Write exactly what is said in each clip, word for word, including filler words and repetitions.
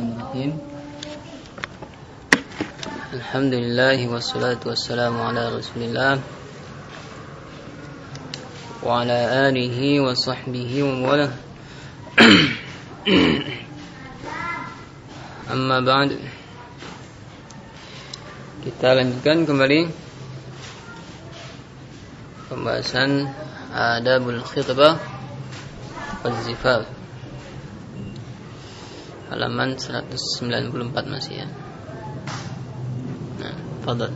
Bismillahirrahmanirrahim. Alhamdulillah wassalatu wassalamu ala Rasulillah wa ala alihi wa sahbihi wa wala. Amma ba'd. Kita lanjutkan kembali pembahasan adabul khitbah wal zifaf, halaman seratus sembilan puluh empat masih ya. Nah, fadhal.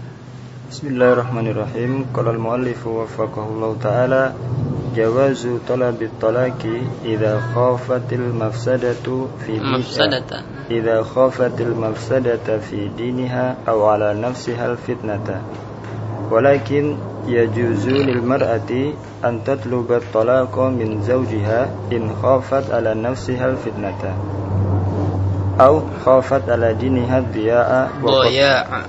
Bismillahirrahmanirrahim. Qala al-muallif waffaqahullahu ta'ala jawazu talabit talaqi idza khafatil mafsadatu fi mafsadata idza khafatil mafsadata fi diniha aw ala nafsiha al-fitnata. Walakin yajuzu lil mar'ati an tatluba at-talaqa min zawjiha in khafat ala nafsiha al-fitnata aw khafat ala diniha ad-diya'a doya'a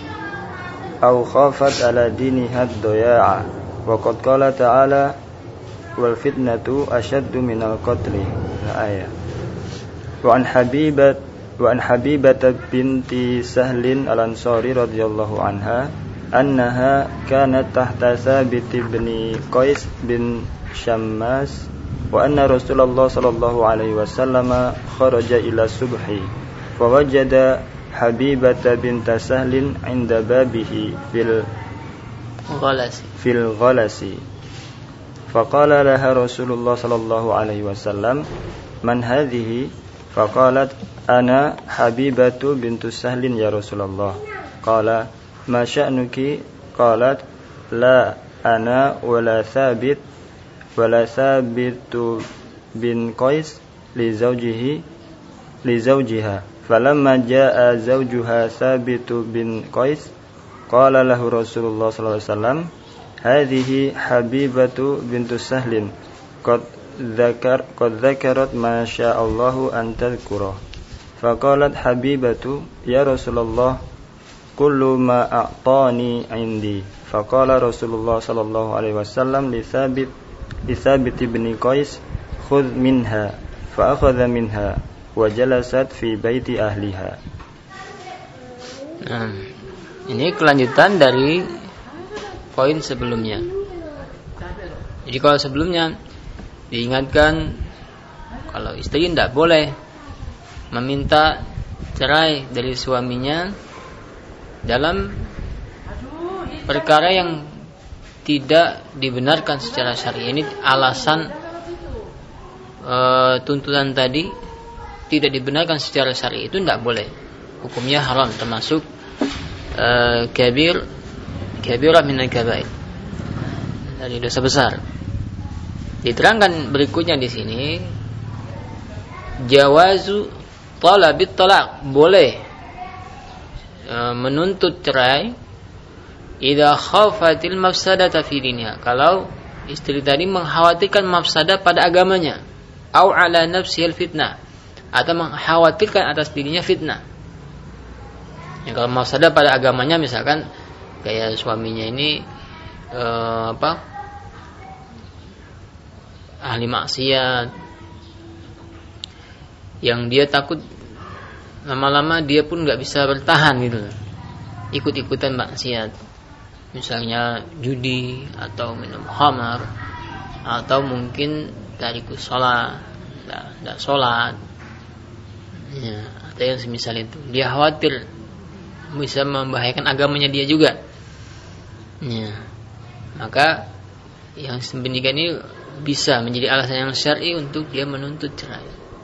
aw khafat ala diniha ad-doya'a wa qad qala ta'ala wal fitnatu ashaddu minal qatli. Ayat. Wa an habibat wa an habibat binti Sahlin al-Ansari radhiyallahu anha annaha kanat tahta Thabit bin Qais bin Shammas wa anna Rasulullah sallallahu alaihi wasallam kharaja ila subhi fa wajada Habibata bint Sahlin 'inda babihi fil ghalasi fil ghalasi faqala laha Rasulullah sallallahu alaihi wasallam man hadhihi faqalat ana Habibatu bint Sahlin ya Rasulullah. Qala ma sya'nuki? Qalat la ana wala Thabit wala Thabitu bin Qais li zawjihi li zawjiha falamma jaa zawjuha Thabitu bin Qais qala lahu Rasulullah sallallahu alaihi wasallam hadhihi Habibatu bintu Sahlin qad dzakar qad dzakarat ma sya'allahu an tadhkura. Faqalat Habibatu ya Rasulullah kullu ma a'tani 'indi. Faqala Rasulullah sallallahu alaihi wasallam li Thabit li Thabit bin Qais khudh minha fa akhadha minha wa jalasat fi baiti ahliha. Nah, ini kelanjutan dari poin sebelumnya. Jadi kalau sebelumnya diingatkan kalau istri tidak boleh meminta cerai dari suaminya dalam perkara yang tidak dibenarkan secara syar'i. Ini alasan e, tuntutan tadi tidak dibenarkan secara syar'i, itu tidak boleh, hukumnya haram, termasuk e, kabir kabirah minal kabair, dari dosa besar. Diterangkan berikutnya di sini jawazu talabit talaq, boleh menuntut cerai idza khafatil mafsadata fi diniha, kalau istri tadi mengkhawatirkan mafsadah pada agamanya, au ala nafsihil fitnah, atau mengkhawatirkan atas dirinya fitnah. Ya, kalau mafsadah pada agamanya misalkan kayak suaminya ini eh, apa ahli maksiat yang dia takut lama-lama dia pun nggak bisa bertahan gitu, ikut-ikutan maksiat, misalnya judi atau minum khamar atau mungkin tarikus sholat, tidak sholat, ya, atau yang semisal itu. Dia khawatir bisa membahayakan agamanya dia juga, ya. Maka yang demikian ini bisa menjadi alasan yang syar'i untuk dia menuntut cerai.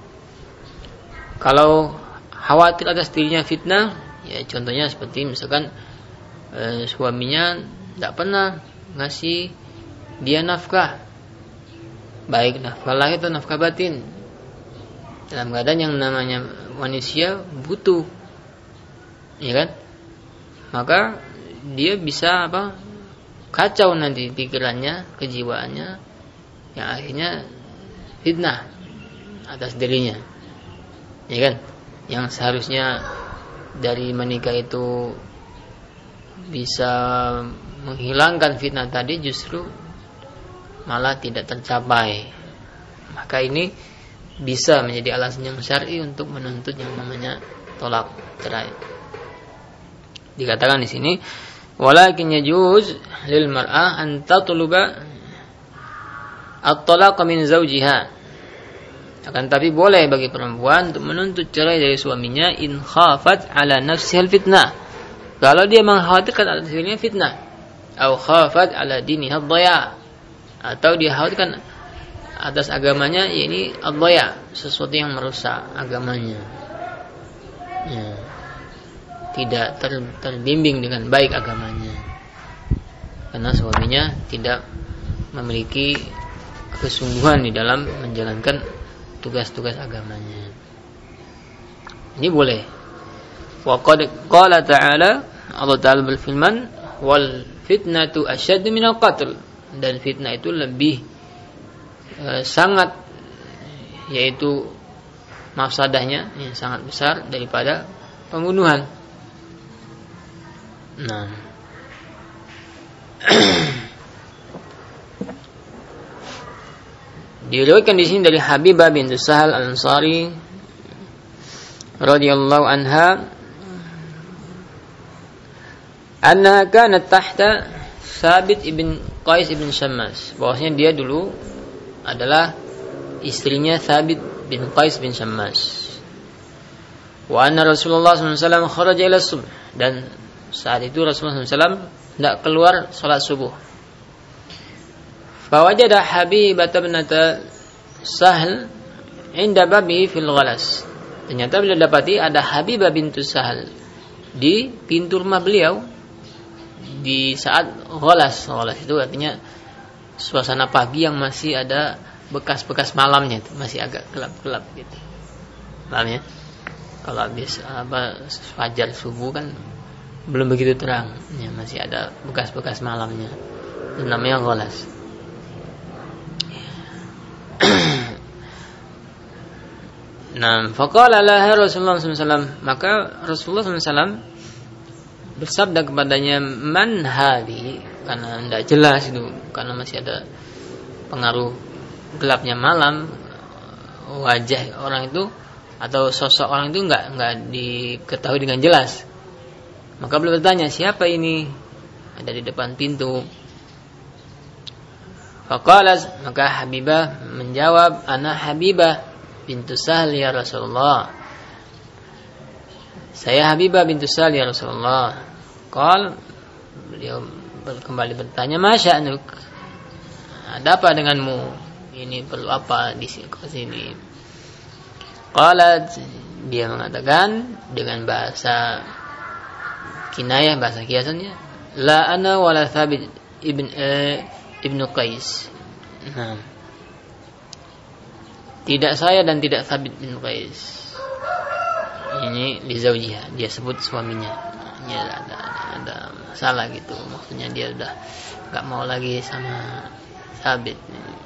Kalau khawatir atas dirinya fitnah, ya contohnya seperti misalkan e, suaminya tidak pernah ngasih dia nafkah, baik nafkah lahir atau nafkah batin, dalam keadaan yang namanya manusia butuh, ya kan? Maka dia bisa apa? Kacau nanti pikirannya, kejiwaannya, yang akhirnya fitnah atas dirinya, ya kan? Yang seharusnya dari menikah itu bisa menghilangkan fitnah tadi justru malah tidak tercapai. Maka ini bisa menjadi alasan yang syar'i untuk menuntut yang namanya tolak cerai. Dikatakan di sini, walakin yajuz lil mar'ah an tatluba at-talaq min zawjiha. Akan tapi boleh bagi perempuan untuk menuntut cerai dari suaminya in khafat ala nafsiha fitnah. Kalau dia mengkhawatirkan atas dirinya fitnah, atau khafat ala diniha dhaya, atau dia khawatirkan atas agamanya, yakni ad-dhaya, sesuatu yang merusak agamanya. Ya. Tidak ter, terbimbing dengan baik agamanya. Karena suaminya tidak memiliki kesungguhan di dalam menjalankan tugas-tugas agamanya. Ini boleh. Wa qad qala ta'ala, Allah Ta'ala berfirman, wal fitnatu asyaddu minal qatl, dan fitnah itu lebih e, sangat, yaitu mafsadahnya yang sangat besar daripada pembunuhan. Nah, diriwayatkan di sini dari Habibah bintu Sahal Al-Ansari radhiyallahu anha, annaha kanat tahta Thabit ibn Qais ibn Syammas, bahwasanya dia dulu adalah istrinya Thabit bin Qais bin Syammas. Wa anna Rasulullah sallallahu alaihi wasallam kharaja ila subh, dan saat itu Rasulullah sallallahu alaihi wasallam hendak keluar salat subuh. Fawajada Habibah binta Sahl inda babi fil ghalas. Ternyata beliau dapati ada Habibah bintu Sahal di pintu rumah beliau di saat ghalas. Ghalas itu artinya suasana pagi yang masih ada bekas-bekas malamnya, itu masih agak gelap-gelap gitu. Paham ya? Kalau habis apa fajar subuh kan belum begitu terang, ya, masih ada bekas-bekas malamnya. Itu namanya ghalas. Nah, faqala laha Rasulullah sallallahu alaihi wasallam, maka Rasulullah sallallahu alaihi wasallam bersabda kepadanya, man hadi, karena tidak jelas itu, karena masih ada pengaruh gelapnya malam, wajah orang itu atau sosok orang itu enggak enggak diketahui dengan jelas. Maka beliau bertanya, siapa ini? Ada di depan pintu. Faqalat, maka Habibah menjawab, ana Habibah bintu Sahl ya Rasulullah. Saya Habibah bintu Sahl ya Rasulullah. Qal, beliau kembali bertanya, masya'nuk? Ada apa denganmu? Ini perlu apa di sini? Qalat, dia mengatakan dengan bahasa kinayah, bahasa kiasannya, la ana wala Thabit ibn eh, ibnu Qais. Nah, tidak saya dan tidak Thabit bin Qais. Ini li zaujiha, dia sebut suaminya. Ini ada, ada, ada masalah gitu. Maksudnya dia udah enggak mau lagi sama Thabit.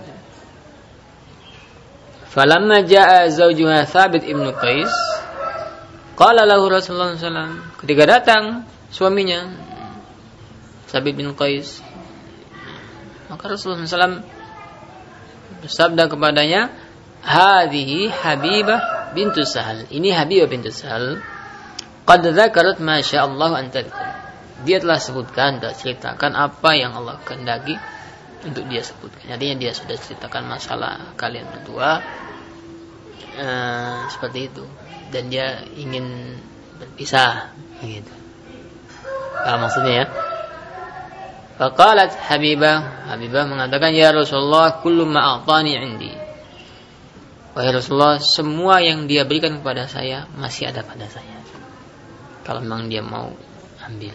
Falamma jaa zaujuha Thabit ibnu Qais, qala lahu Rasulullah sallallahu alaihi wasallam, ketika datang suaminya Thabit bin Qais, maka Rasulullah sallallahu alaihi wasallam bersabda kepadanya, hadhihi Habibah bintu Sahal, ini Habibah bintu Sahal, qad dzakarat ma sya'allahu an tadhkur, dia telah sebutkan, telah ceritakan apa yang Allah kehendaki untuk dia sebutkan. Artinya dia sudah ceritakan masalah kalian berdua, uh, seperti itu, dan dia ingin berpisah gitu. Apa maksudnya ya? Faqalat Habibah, Habibah mengatakan, ya Rasulullah, kullu ma a'tani 'indi. Wahai Rasulullah, semua yang dia berikan kepada saya masih ada pada saya, kalau memang dia mau ambil.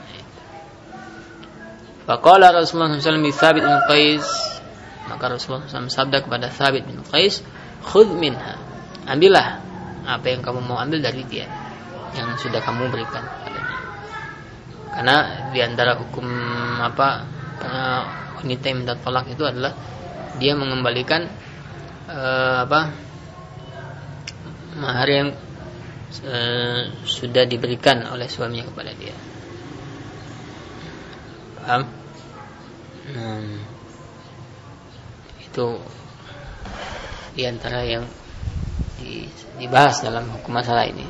Faqala Rasulullah sallallahu alaihi wasallam bi Thabit bin Qais, maka Rasulullah sallallahu alaihi wasallam sabda kepada Thabit bin Qais, khudh minha, ambillah apa yang kamu mau ambil dari dia yang sudah kamu berikan padanya. Karena di antara hukum apa uh, wanita yang minta tolak itu adalah dia mengembalikan uh, apa mahar yang uh, sudah diberikan oleh suaminya kepada dia. Paham? Hmm. Itu di antara yang dibahas dalam hukum masalah ini.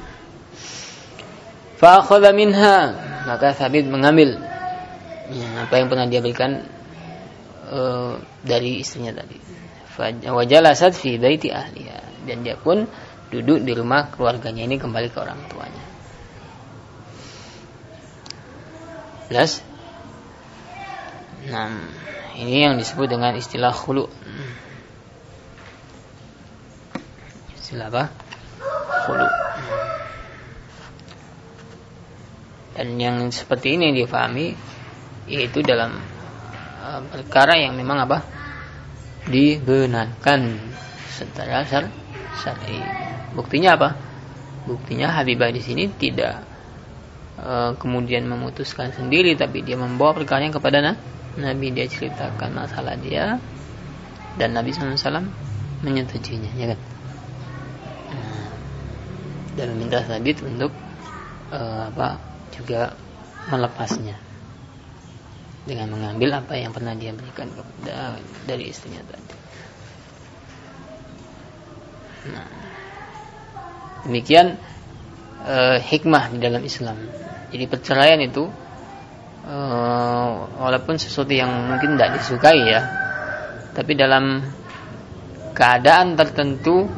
Fa akhadha minha, maka Thabit mengambil ya, apa yang pernah dia berikan uh, dari istrinya tadi. Fa wajalasat fi baiti ahliha, dan dia pun duduk di rumah keluarganya ini kembali ke orang tuanya. Jelas? Nah, ini yang disebut dengan istilah khulu. Istilah apa? Khulu. Dan yang seperti ini difahami yaitu dalam uh, perkara yang memang apa? Dibenarkan secara syar'i. Buktinya apa? Buktinya Habibah di sini tidak uh, kemudian memutuskan sendiri, tapi dia membawa perkaranya kepada nah, Nabi. Dia ceritakan masalah dia dan Nabi shallallahu alaihi wasallam menyetujuinya, ya kan? Nah, dan meminta Thabit untuk uh, apa? Juga melepasnya dengan mengambil apa yang pernah dia berikan kepada dari istrinya tadi. Nah, demikian uh, hikmah di dalam Islam. Jadi perceraian itu uh, walaupun sesuatu yang mungkin tidak disukai ya, tapi dalam keadaan tertentu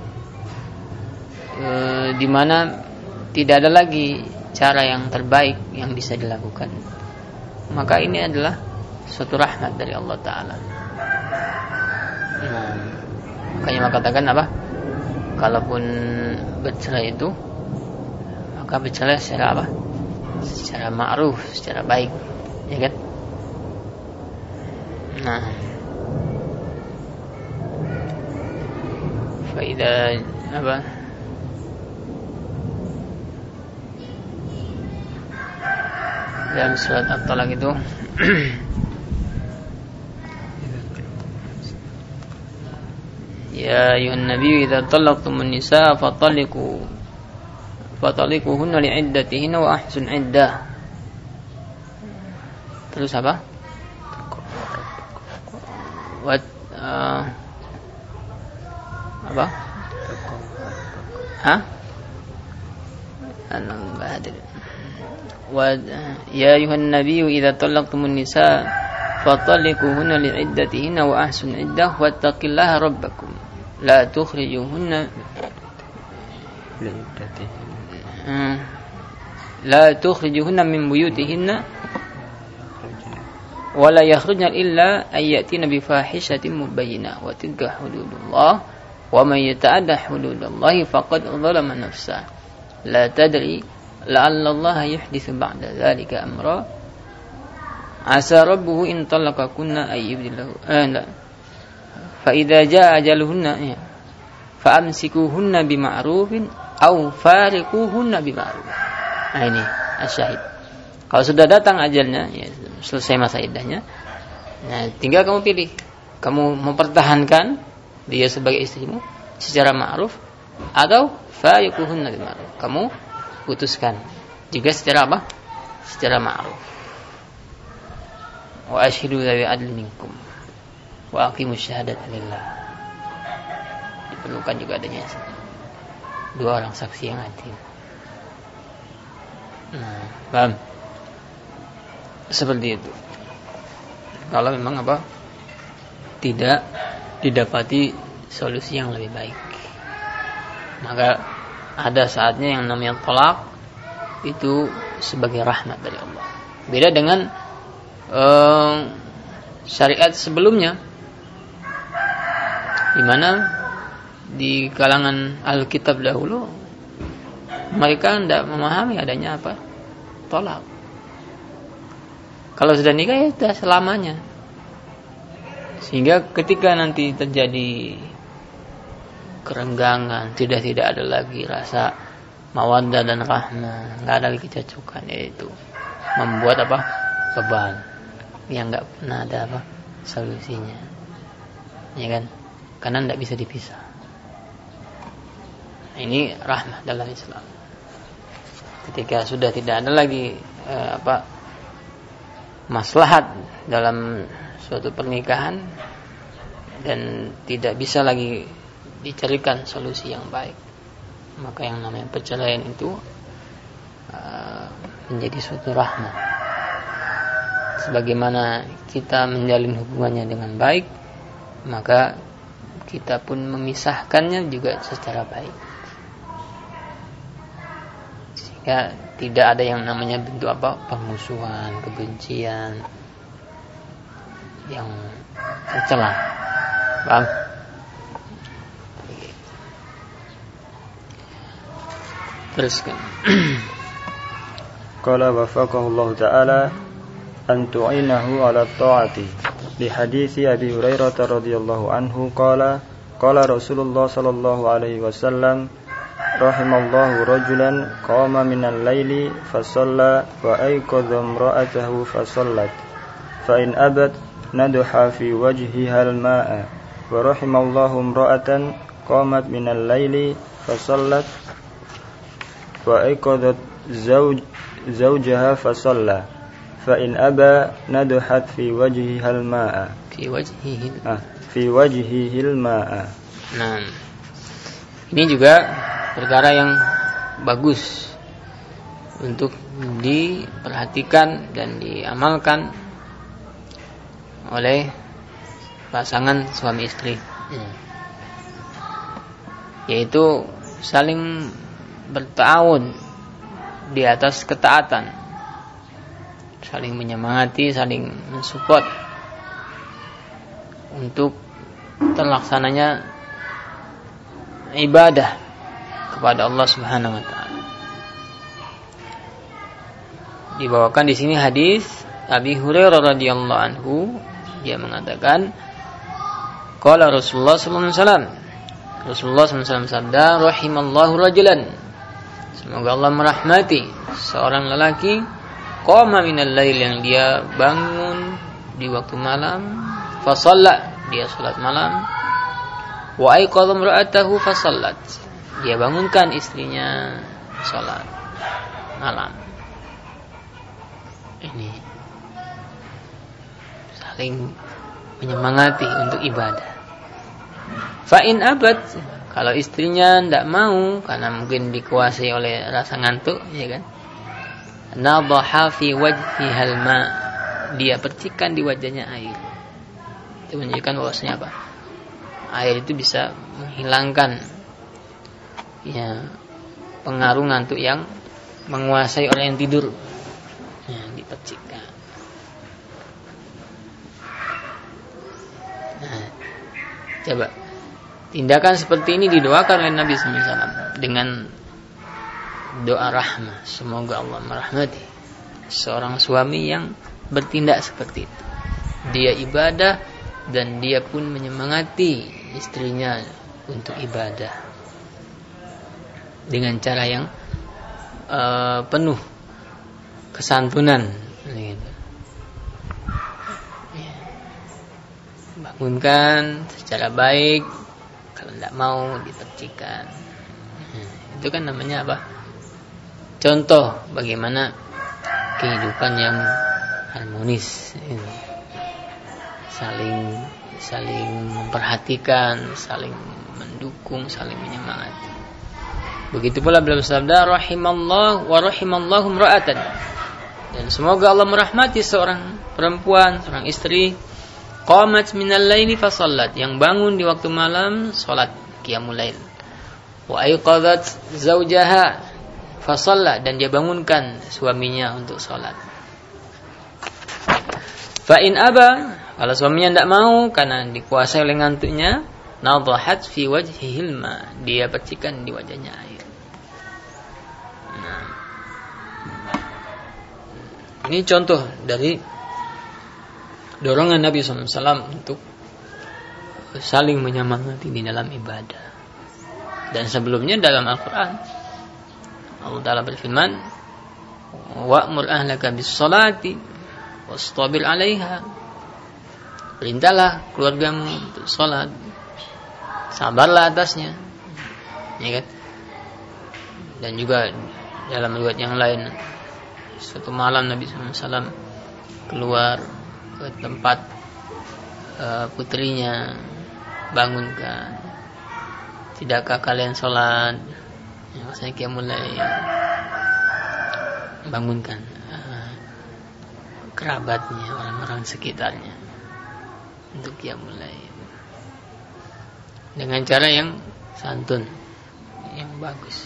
uh, di mana tidak ada lagi cara yang terbaik yang bisa dilakukan, maka ini adalah suatu rahmat dari Allah Ta'ala. Nah, makanya maka katakan apa? Kalaupun bercerai itu, maka bercerai secara apa? Secara ma'ruf, secara baik, ya kan? Nah, faida apa? Dalam surat At-Talaq itu ya ayuhan nabi idza talaqtumun nisaa fatalliqu fatalliquhunna li'iddatihinna wa ahsun iddah. Terus apa? What uh, apa? Hah? Anang bahadir. Wa ya ayuhan nabi idza talaqtumun nisaa fatalliquhunna li'iddatihinna wa ahsun iddah wattaqillaha rabbakum la tukhrijuhunna li'iddatihinna la tukhrijuhunna min buyutihinna wa la yakhrujna illa ayyatina bi fahishatin mubayyinah wa tilka hududullah wa man yata'adda hududallahi faqad zalama nafsahu la tadri la'alla Allah yuhditsu ba'da dzalika amra asa rabbuhu in talaqakunna ay yubdilahu anda fa idza jaa ajaluhunna fa amsikuhunna bima'rufin aw fariquhunna bima'ruf. Nah ini asyahid. Kalau sudah datang ajalnya, ya, selesai masa iddahnya, nah tinggal kamu pilih, kamu mempertahankan dia sebagai istrimu secara ma'ruf atau fariquhunna bima'ruf, kamu putuskan juga secara apa? Secara ma'ruf. Wa asyhadu zawi adl minkum wa aqimus syahadata lillah. Diperlukan juga adanya dua orang saksi yang adil. Nah, paham? Seperti itu. Kalau memang apa? Tidak didapati solusi yang lebih baik, maka ada saatnya yang namanya talak itu sebagai rahmat dari Allah. Beda dengan uh, syariat sebelumnya, di mana di kalangan Alkitab dahulu mereka tidak memahami adanya apa? Talak. Kalau sudah nikah ya sudah selamanya. Sehingga ketika nanti terjadi kerenggangan, tidak tidak ada lagi rasa mawaddah dan rahmah, nggak ada lagi kecocokan, yaitu membuat apa? Beban yang nggak pernah ada apa? Solusinya, ya kan? Karena nggak bisa dipisah. Ini rahmah dalam Islam. Ketika sudah tidak ada lagi eh, apa maslahat dalam suatu pernikahan dan tidak bisa lagi dicarikan solusi yang baik. Maka yang namanya perceraian itu uh, menjadi suatu rahmat. Sebagaimana kita menjalin hubungannya dengan baik, maka kita pun memisahkannya juga secara baik. Sehingga tidak ada yang namanya bentuk apa, permusuhan, kebencian yang tercela. Paham? Teruskan. Qala wafaqahullahu ta'ala an tu'inahu ala ta'ati li hadithi Abi Hurairah radhiyallahu anhu qala qala Rasulullah sallallahu alaihi wasallam rahimallahu rajulan qama minal laili fa shalla wa ayqadha imra'atahu fa shallat fa in abat nadha fi wajhiha al-ma'a wa rahimallahu imra'atan qamat minal laili fa shallat wa ayqadhat zawj zawjaha fa shalla fa in aba nadhat fi wajhiha al-ma'a fi wajhihi ah fi wajhihi al-ma'a. Nah, ini juga perkara yang bagus untuk diperhatikan dan diamalkan oleh pasangan suami istri, yaitu saling berta'awun di atas ketaatan, saling menyemangati, saling mensupport untuk terlaksananya ibadah kepada Allah Subhanahu wa taala. Dibawakan di sini hadis Abi Hurairah radhiyallahu anhu, dia mengatakan qala Rasulullah sallallahu alaihi wasallam, Rasulullah sallallahu alaihi wasallam sabda, rahimallahu rajulan, semoga Allah merahmati seorang lelaki qama minal lail, yang dia bangun di waktu malam, fa shalla, dia salat malam, wa ayqadha imra'atahu fa shallat, dia bangunkan istrinya salat malam. Ini saling menyemangati untuk ibadah. Fa in abad, kalau istrinya tidak mau karena mungkin dikuasai oleh rasa ngantuk, ya kan, nadha fi wajhihal ma, dia percikan di wajahnya air. Itu menunjukkan bahwasanya apa? Air itu bisa menghilangkan ya pengaruh ngantuk yang menguasai orang yang tidur. Ya, dipercikkan. Nah, coba tindakan seperti ini didoakan oleh Nabi sallallahu alaihi wasallam dengan doa rahmah. Semoga Allah merahmati seorang suami yang bertindak seperti itu. Dia ibadah dan dia pun menyemangati istrinya untuk ibadah dengan cara yang uh, penuh kesantunan, gitu. Ya. Bangunkan secara baik, kalau tidak mau dipercikan. Nah, itu kan namanya apa? Contoh bagaimana kehidupan yang harmonis, gitu. Saling saling memperhatikan, saling mendukung, saling menyemangati. Begitu pula beliau bersabda, rahimallahu wa rahimallahu imra'atan, dan semoga Allah merahmati seorang perempuan, seorang istri, qamat minal laili fa shallat, yang bangun di waktu malam salat qiyamul lail, wa ayqadhat zawjaha fa shalla, dan dia bangunkan suaminya untuk salat. Fa in aba, kalau suaminya tidak mau karena dikuasai oleh ngantuknya, nadhahat fi wajhihil ma, dia percikan di wajahnya air. Nah, ini contoh dari dorongan Nabi sallallahu alaihi wasallam untuk saling menyemangati di dalam ibadah. Dan sebelumnya dalam Al-Quran Allah Ta'ala berfirman, wa'mur ahlaka bis-salati wastabir 'alaiha, perintahlah keluargamu untuk salat, sabarlah atasnya, ya kan? Dan juga dalam riwayat yang lain, suatu malam Nabi sallallahu alaihi wasallam keluar ke tempat uh, putrinya, bangunkan, tidakkah kalian sholat? Ya, maksudnya qiyamul lail, bangunkan uh, kerabatnya, orang-orang sekitarnya untuk qiyamul lail dengan cara yang santun, yang bagus.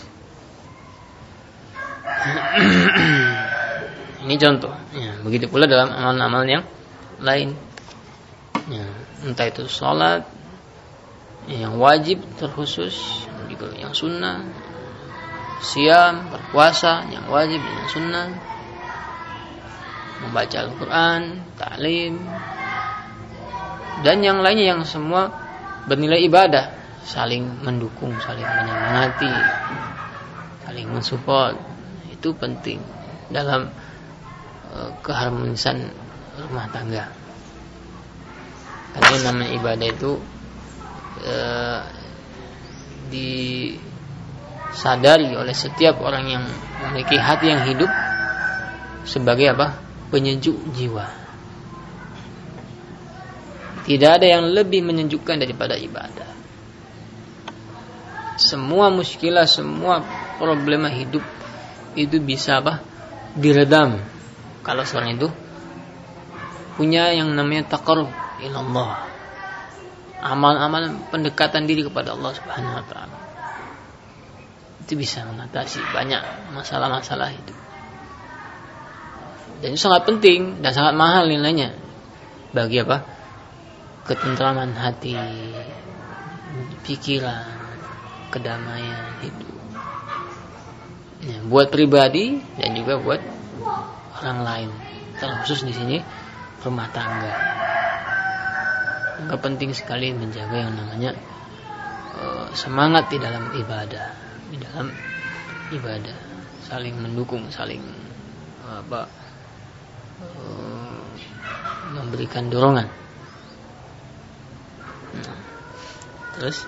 Ini contoh. Ya, begitu pula dalam amal-amal yang lain. Ya, entah itu sholat yang wajib terkhusus, juga yang sunnah, siam, berpuasa yang wajib, yang sunnah, membaca Al-Quran, ta'lim, dan yang lainnya yang semua bernilai ibadah, saling mendukung, saling menyemangati, saling mensupport. Itu penting dalam uh, keharmonisan rumah tangga. Karena yang namanya ibadah itu uh, disadari oleh setiap orang yang memiliki hati yang hidup sebagai apa? Penyejuk jiwa. Tidak ada yang lebih menyejukkan daripada ibadah. Semua muskilah, semua problema hidup itu bisa apa? Diredam kalau seorang itu punya yang namanya taqarrub ilallah, amal-amal pendekatan diri kepada Allah Subhanahu wa taala. Itu bisa mengatasi banyak masalah-masalah hidup. Dan itu sangat penting dan sangat mahal nilainya bagi apa? Ketentraman hati, pikiran, kedamaian hidup. Ya, buat pribadi dan juga buat orang lain. Terkhusus di sini rumah tangga. Maka penting sekali menjaga yang namanya uh, semangat di dalam ibadah, di dalam ibadah, saling mendukung, saling uh, apa uh, memberikan dorongan. Nah, terus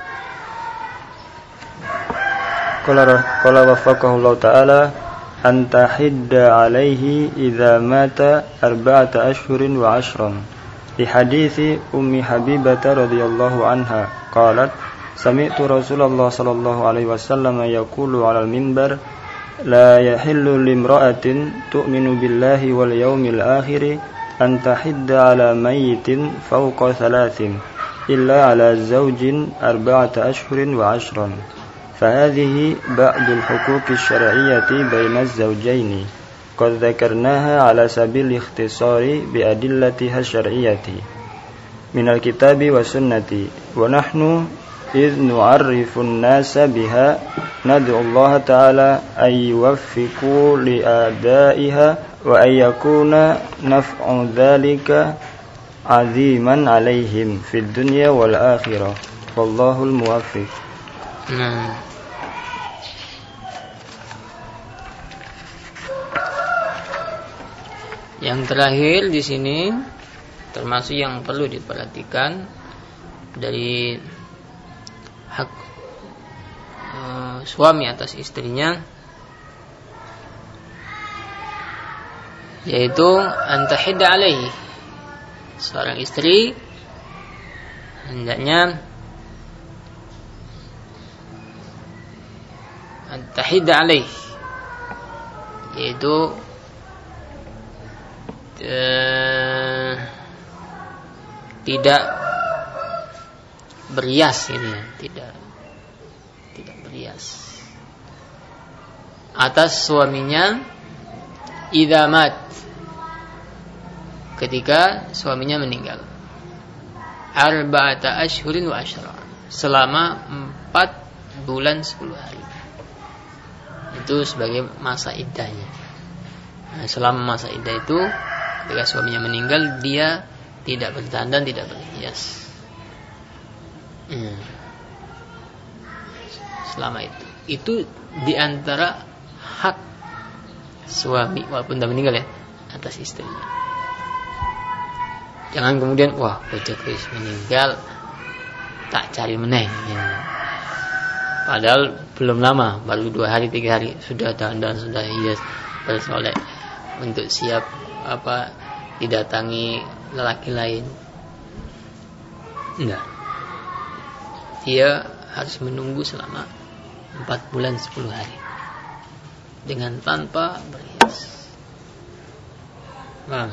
Qala wafaqahu Allah ta'ala an tahidda alaihi idza mata arba'ata ashhurin wa ashran li hadithi ummi Habibah radhiyallahu anha qalat sami'tu Rasulullah sallallahu alaihi wasallam yaqulu 'alal minbar la yahillu limra'atin tu'minu billahi wal yawmil akhir an tahidda 'ala mayyitin fawqa thalathin illa 'ala zawjin arba'ata ashhurin wa ashran. فهذه بعض الحقوق الشرعية بين الزوجين قد ذكرناها على سبيل الاختصار بأدلتها الشرعية من الكتاب والسنة ونحن إذ نعرف الناس بها ندعو الله تعالى أن يوفقوا لأدائها وأن يكون نفع ذلك عظيما عليهم في الدنيا والآخرة والله الموفق. Nah, yang terakhir di sini termasuk yang perlu diperhatikan dari hak e, suami atas istrinya, yaitu antahidda alaihi, seorang istri hendaknya antahidda alaihi, yaitu Eh, tidak berias ini ya, tidak tidak berias atas suaminya idza mat, ketika suaminya meninggal, arba'ata ashhurin wa ashra, selama empat bulan sepuluh hari. Itu sebagai masa iddahnya. Nah, selama masa iddah itu ketika suaminya meninggal, dia tidak berdandan, tidak berhias. Hmm. Selama itu, itu diantara hak suami walaupun sudah meninggal ya atas istrinya. Jangan kemudian wah bocah wis meninggal tak cari meneh. Ya. Padahal belum lama, baru dua hari tiga hari sudah dandan, sudah hias, bersolek untuk siap apa didatangi lelaki lain. Enggak. Dia harus menunggu selama empat bulan sepuluh hari dengan tanpa berhias. Nah,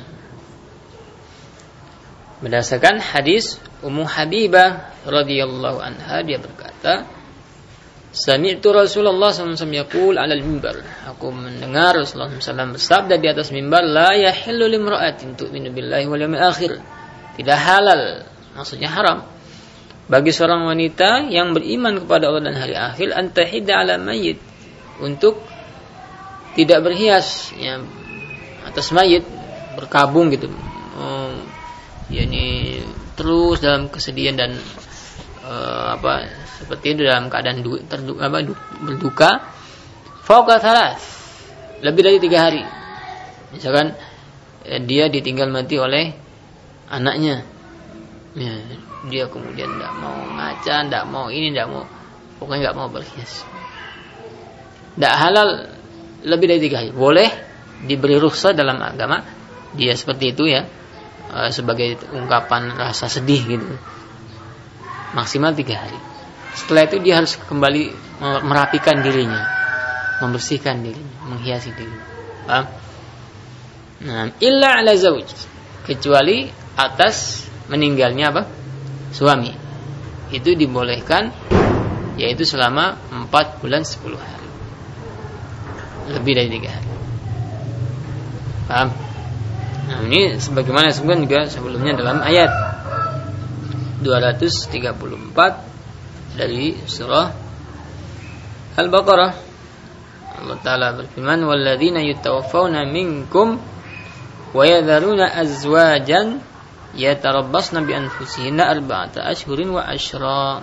berdasarkan hadis Ummu Habibah radhiyallahu anha, dia berkata, sami'tu Rasulullah sallallahu alaihi wasallam yaqul 'alal mimbar. Aku mendengar Rasulullah sallallahu alaihi wasallam bersabda di atas mimbar, la yahillu limra'atin tu'minu billahi wal yawmil akhir. Tidak halal, maksudnya haram, bagi seorang wanita yang beriman kepada Allah dan hari akhir, antahidda 'ala mayyit, untuk tidak berhias ya atas mayit, berkabung gitu. Oh, yakni terus dalam kesedihan dan uh, apa seperti itu dalam keadaan du, terdu, apa, du, berduka fauqa thalath, lebih dari tiga hari. Misalkan eh, dia ditinggal mati oleh anaknya, ya, dia kemudian tidak mau ngaca, tidak mau ini, tidak mau, pokoknya tidak mau berhias, tidak halal lebih dari tiga hari. Boleh diberi rukhsah dalam agama dia seperti itu ya, eh, sebagai ungkapan rasa sedih gitu, maksimal tiga hari. Setelah itu dia harus kembali merapikan dirinya, membersihkan dirinya, menghiasi dirinya. Paham? Nah, illa ala zauj, kecuali atas meninggalnya apa? Suami. Itu dibolehkan, yaitu selama empat bulan sepuluh hari. Lebih dari tiga hari. Paham? Nah, ini sebagaimana sebutkan juga sebelumnya dalam ayat dua ratus tiga puluh empat dari surah Al-Baqarah. Allah Ta'ala berfirman, walladzina yutawaffawna minkum wa yadharuna azwajan yatarabbasna bi anfusihinna arba'ata ashhurin wa ashra.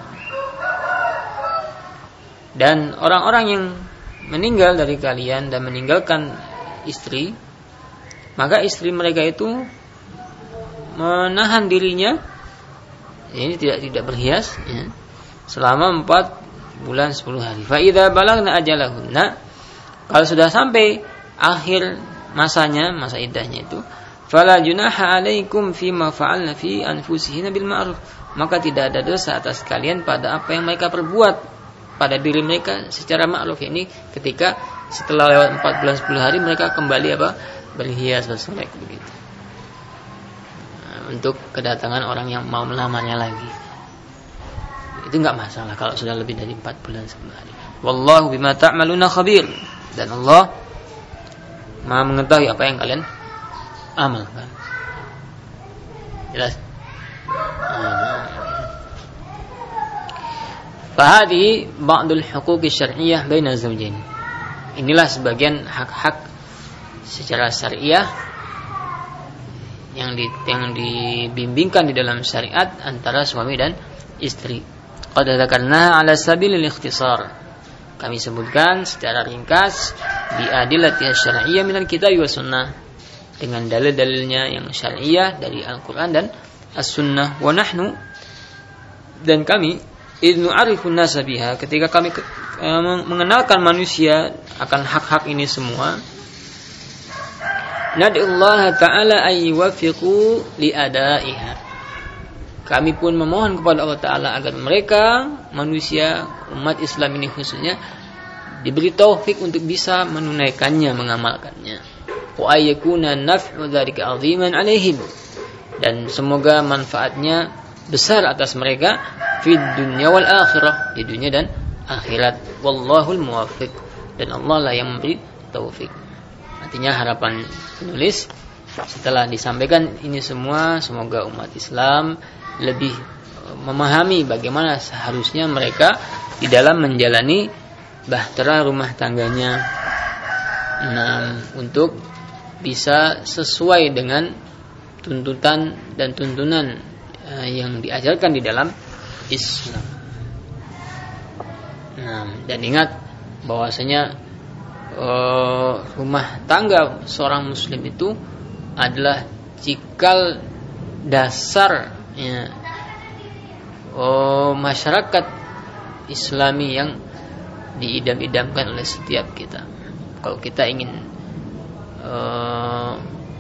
Dan orang-orang yang meninggal dari kalian dan meninggalkan istri, maka istri mereka itu menahan dirinya, ini tidak tidak berhias ya, selama empat bulan sepuluh hari. Fa idza balagna ajalahunna, kalau sudah sampai akhir masanya, masa iddahnya itu, fala junaha alaikum fima fa'alna fi anfusihinna bil ma'ruf, maka tidak ada dosa atas kalian pada apa yang mereka perbuat pada diri mereka secara ma'ruf. Ini ketika setelah lewat empat bulan sepuluh hari mereka kembali apa? Berhias, bersolek begitu. Nah, untuk kedatangan orang yang mau melamarnya lagi, itu enggak masalah kalau sudah lebih dari empat bulan sepuluh hari. Wallahu bima ta'maluna khabir, dan Allah Maha mengetahui apa yang kalian amalkan. Jelas? Fahadi ba'dul huquqi syar'iyyah baina zawjain. Inilah sebagian hak-hak secara syariah yang di, yang dibimbingkan di dalam syariat antara suami dan istri. Qad dzakarna 'ala sabilil ikhtisar. Kami sebutkan secara ringkas bi adillati syar'iyyah minal kitab wa sunnah, dengan dalil-dalilnya yang syariah dari Al-Qur'an dan As-Sunnah. Wa nahnu, dan kami, idnu arifun nasa biha, ketika kami uh, mengenalkan manusia akan hak-hak ini semua, nad'ullaha ta'ala ay yuwaffiqu li adaiha, kami pun memohon kepada Allah Ta'ala agar mereka, manusia, umat Islam ini khususnya, diberi taufik untuk bisa menunaikannya, mengamalkannya. Wa ayyakuna naf'u dzalika 'aziman 'alaihim, dan semoga manfaatnya besar atas mereka fid dunya wal akhirah, di dunia dan akhirat. Wallahul muwaffiq, dan Allah lah yang memberi taufik. Artinya harapan penulis setelah disampaikan ini semua, semoga umat Islam lebih memahami bagaimana seharusnya mereka di dalam menjalani bahtera rumah tangganya, nah, untuk bisa sesuai dengan tuntutan dan tuntunan uh, yang diajarkan di dalam Islam. Nah, dan ingat bahwasanya uh, rumah tangga seorang muslim itu adalah cikal dasar ya, oh, masyarakat Islami yang diidam-idamkan oleh setiap kita. Kalau kita ingin uh,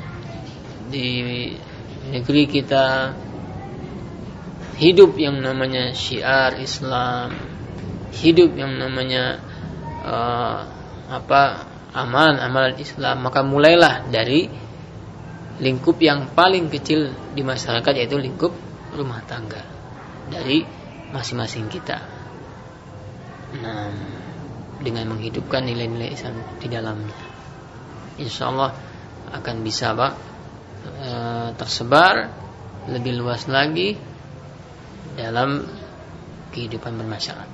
di negeri kita hidup yang namanya syiar Islam, hidup yang namanya uh, apa amalan-amalan Islam, maka mulailah dari lingkup yang paling kecil di masyarakat, yaitu lingkup rumah tangga dari masing-masing kita. Nah, dengan menghidupkan nilai-nilai Islam di dalamnya, insya Allah akan bisa Pak e, tersebar lebih luas lagi dalam kehidupan bermasyarakat.